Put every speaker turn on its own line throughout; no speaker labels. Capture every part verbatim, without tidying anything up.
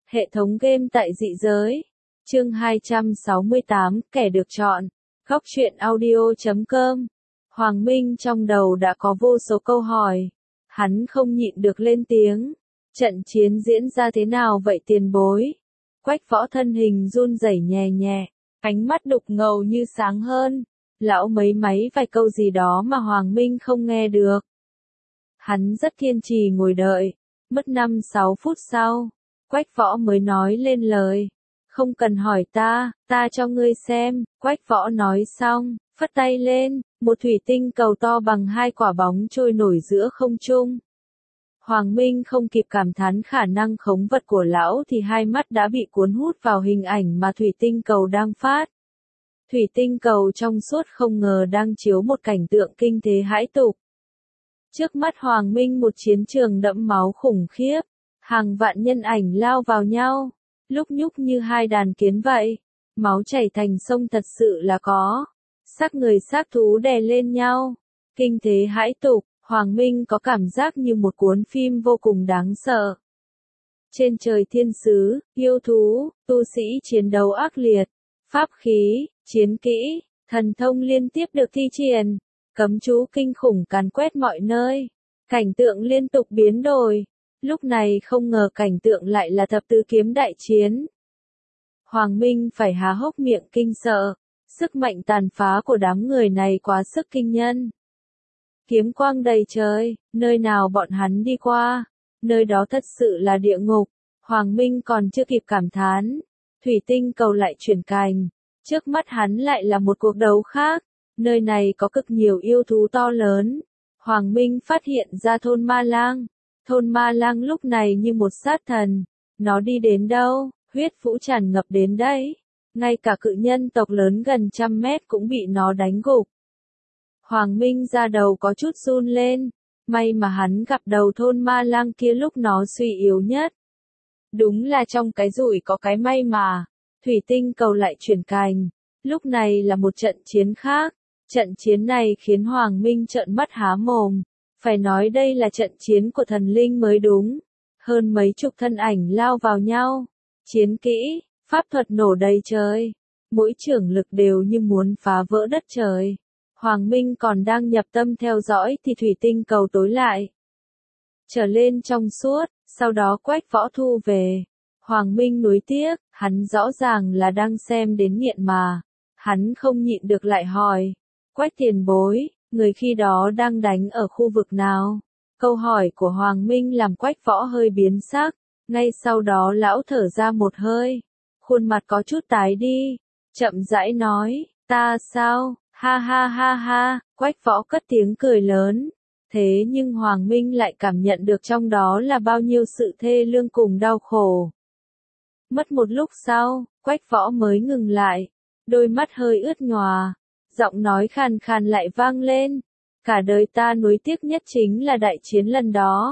Hệ thống game tại dị giới. Chương hai trăm sáu mươi tám, kẻ được chọn. Góc truyện audio chấm com. Hoàng Minh trong đầu đã có vô số câu hỏi. Hắn không nhịn được lên tiếng. Trận chiến diễn ra thế nào vậy tiền bối? Quách Võ thân hình run rẩy nhẹ nhẹ, ánh mắt đục ngầu như sáng hơn. Lão mấy máy vài câu gì đó mà Hoàng Minh không nghe được. Hắn rất kiên trì ngồi đợi. Mất năm sáu phút sau, Quách Võ mới nói lên lời. Không cần hỏi ta, ta cho ngươi xem. Quách Võ nói xong, phất tay lên, một thủy tinh cầu to bằng hai quả bóng trôi nổi giữa không trung. Hoàng Minh không kịp cảm thán khả năng khống vật của lão thì hai mắt đã bị cuốn hút vào hình ảnh mà thủy tinh cầu đang phát. Thủy tinh cầu trong suốt không ngờ đang chiếu một cảnh tượng kinh thế hãi tục. Trước mắt Hoàng Minh một chiến trường đẫm máu khủng khiếp, hàng vạn nhân ảnh lao vào nhau, lúc nhúc như hai đàn kiến vậy, máu chảy thành sông thật sự là có, xác người xác thú đè lên nhau, kinh thế hãi tục, Hoàng Minh có cảm giác như một cuốn phim vô cùng đáng sợ. Trên trời thiên sứ, yêu thú, tu sĩ chiến đấu ác liệt, pháp khí, chiến kỹ, thần thông liên tiếp được thi triển. Cấm chú kinh khủng càn quét mọi nơi, cảnh tượng liên tục biến đổi, lúc này không ngờ cảnh tượng lại là thập tứ kiếm đại chiến. Hoàng Minh phải há hốc miệng kinh sợ, sức mạnh tàn phá của đám người này quá sức kinh nhân. Kiếm quang đầy trời, nơi nào bọn hắn đi qua, nơi đó thật sự là địa ngục. Hoàng Minh còn chưa kịp cảm thán, thủy tinh cầu lại chuyển cành, trước mắt hắn lại là một cuộc đấu khác. Nơi này có cực nhiều yêu thú to lớn. Hoàng Minh phát hiện ra thôn Ma Lang. Thôn Ma Lang lúc này như một sát thần. Nó đi đến đâu, huyết vũ tràn ngập đến đấy. Ngay cả cự nhân tộc lớn gần trăm mét cũng bị nó đánh gục. Hoàng Minh ra đầu có chút run lên. May mà hắn gặp đầu thôn Ma Lang kia lúc nó suy yếu nhất. Đúng là trong cái rủi có cái may mà. Thủy tinh cầu lại chuyển cành. Lúc này là một trận chiến khác. Trận chiến này khiến Hoàng Minh trợn mắt há mồm, phải nói đây là trận chiến của thần linh mới đúng. Hơn mấy chục thân ảnh lao vào nhau, chiến kỹ, pháp thuật nổ đầy trời, mỗi chưởng lực đều như muốn phá vỡ đất trời. Hoàng Minh còn đang nhập tâm theo dõi thì thủy tinh cầu tối lại, trở lên trong suốt, sau đó Quách Võ thu về. Hoàng Minh nuối tiếc, hắn rõ ràng là đang xem đến nghiện mà, hắn không nhịn được lại hỏi. Quách tiền bối, người khi đó đang đánh ở khu vực nào? Câu hỏi của Hoàng Minh làm Quách Võ hơi biến sắc, ngay sau đó lão thở ra một hơi, khuôn mặt có chút tái đi, chậm rãi nói, ta sao, ha ha ha ha, Quách Võ cất tiếng cười lớn, thế nhưng Hoàng Minh lại cảm nhận được trong đó là bao nhiêu sự thê lương cùng đau khổ. Mất một lúc sau, Quách Võ mới ngừng lại, đôi mắt hơi ướt nhòa. Giọng nói khàn khàn lại vang lên, cả đời ta nuối tiếc nhất chính là đại chiến lần đó.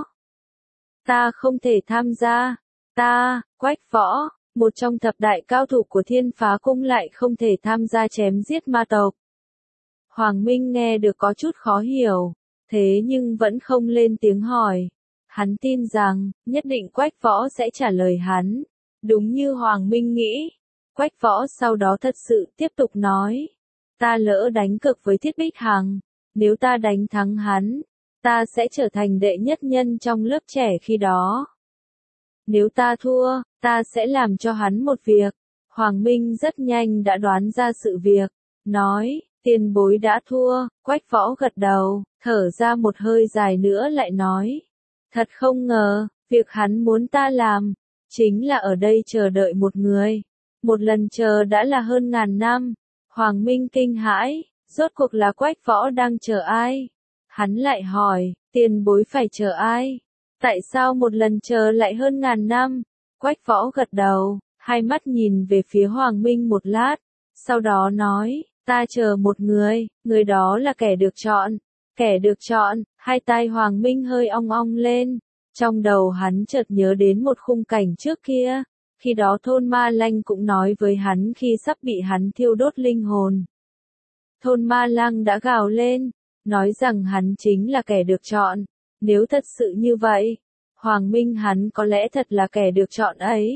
Ta không thể tham gia, ta, Quách Võ, một trong thập đại cao thủ của Thiên Phá Cung lại không thể tham gia chém giết ma tộc. Hoàng Minh nghe được có chút khó hiểu, thế nhưng vẫn không lên tiếng hỏi. Hắn tin rằng, nhất định Quách Võ sẽ trả lời hắn, đúng như Hoàng Minh nghĩ. Quách Võ sau đó thật sự tiếp tục nói. Ta lỡ đánh cược với Thiết Bích Hằng, nếu ta đánh thắng hắn, ta sẽ trở thành đệ nhất nhân trong lớp trẻ khi đó. Nếu ta thua, ta sẽ làm cho hắn một việc. Hoàng Minh rất nhanh đã đoán ra sự việc, nói, tiền bối đã thua. Quách Võ gật đầu, thở ra một hơi dài nữa lại nói, thật không ngờ, việc hắn muốn ta làm, chính là ở đây chờ đợi một người. Một lần chờ đã là hơn ngàn năm. Hoàng Minh kinh hãi, rốt cuộc là Quách Võ đang chờ ai? Hắn lại hỏi, tiền bối phải chờ ai? Tại sao một lần chờ lại hơn ngàn năm? Quách Võ gật đầu, hai mắt nhìn về phía Hoàng Minh một lát, sau đó nói, ta chờ một người, người đó là kẻ được chọn. Kẻ được chọn, hai tai Hoàng Minh hơi ong ong lên, trong đầu hắn chợt nhớ đến một khung cảnh trước kia. Khi đó thôn Ma Lang cũng nói với hắn khi sắp bị hắn thiêu đốt linh hồn. Thôn Ma Lang đã gào lên, nói rằng hắn chính là kẻ được chọn. Nếu thật sự như vậy, Hoàng Minh hắn có lẽ thật là kẻ được chọn ấy.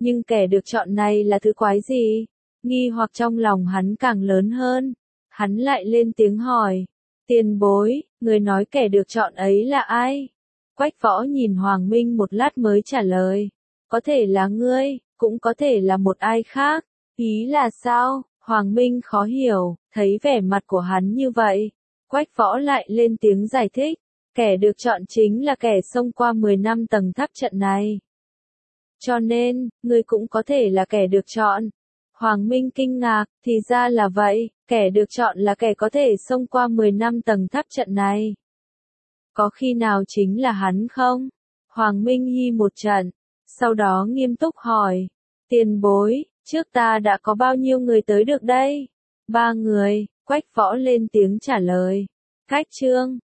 Nhưng kẻ được chọn này là thứ quái gì? Nghi hoặc trong lòng hắn càng lớn hơn. Hắn lại lên tiếng hỏi. Tiền bối, người nói kẻ được chọn ấy là ai? Quách Võ nhìn Hoàng Minh một lát mới trả lời. Có thể là ngươi, cũng có thể là một ai khác. Ý là sao? Hoàng Minh khó hiểu, thấy vẻ mặt của hắn như vậy. Quách Võ lại lên tiếng giải thích. Kẻ được chọn chính là kẻ xông qua mười năm tầng tháp trận này. Cho nên, ngươi cũng có thể là kẻ được chọn. Hoàng Minh kinh ngạc, thì ra là vậy, kẻ được chọn là kẻ có thể xông qua mười năm tầng tháp trận này. Có khi nào chính là hắn không? Hoàng Minh hi một trận, sau đó nghiêm túc hỏi. Tiền bối, trước ta đã có bao nhiêu người tới được đây? Ba người, Quách Võ lên tiếng trả lời. Cách chương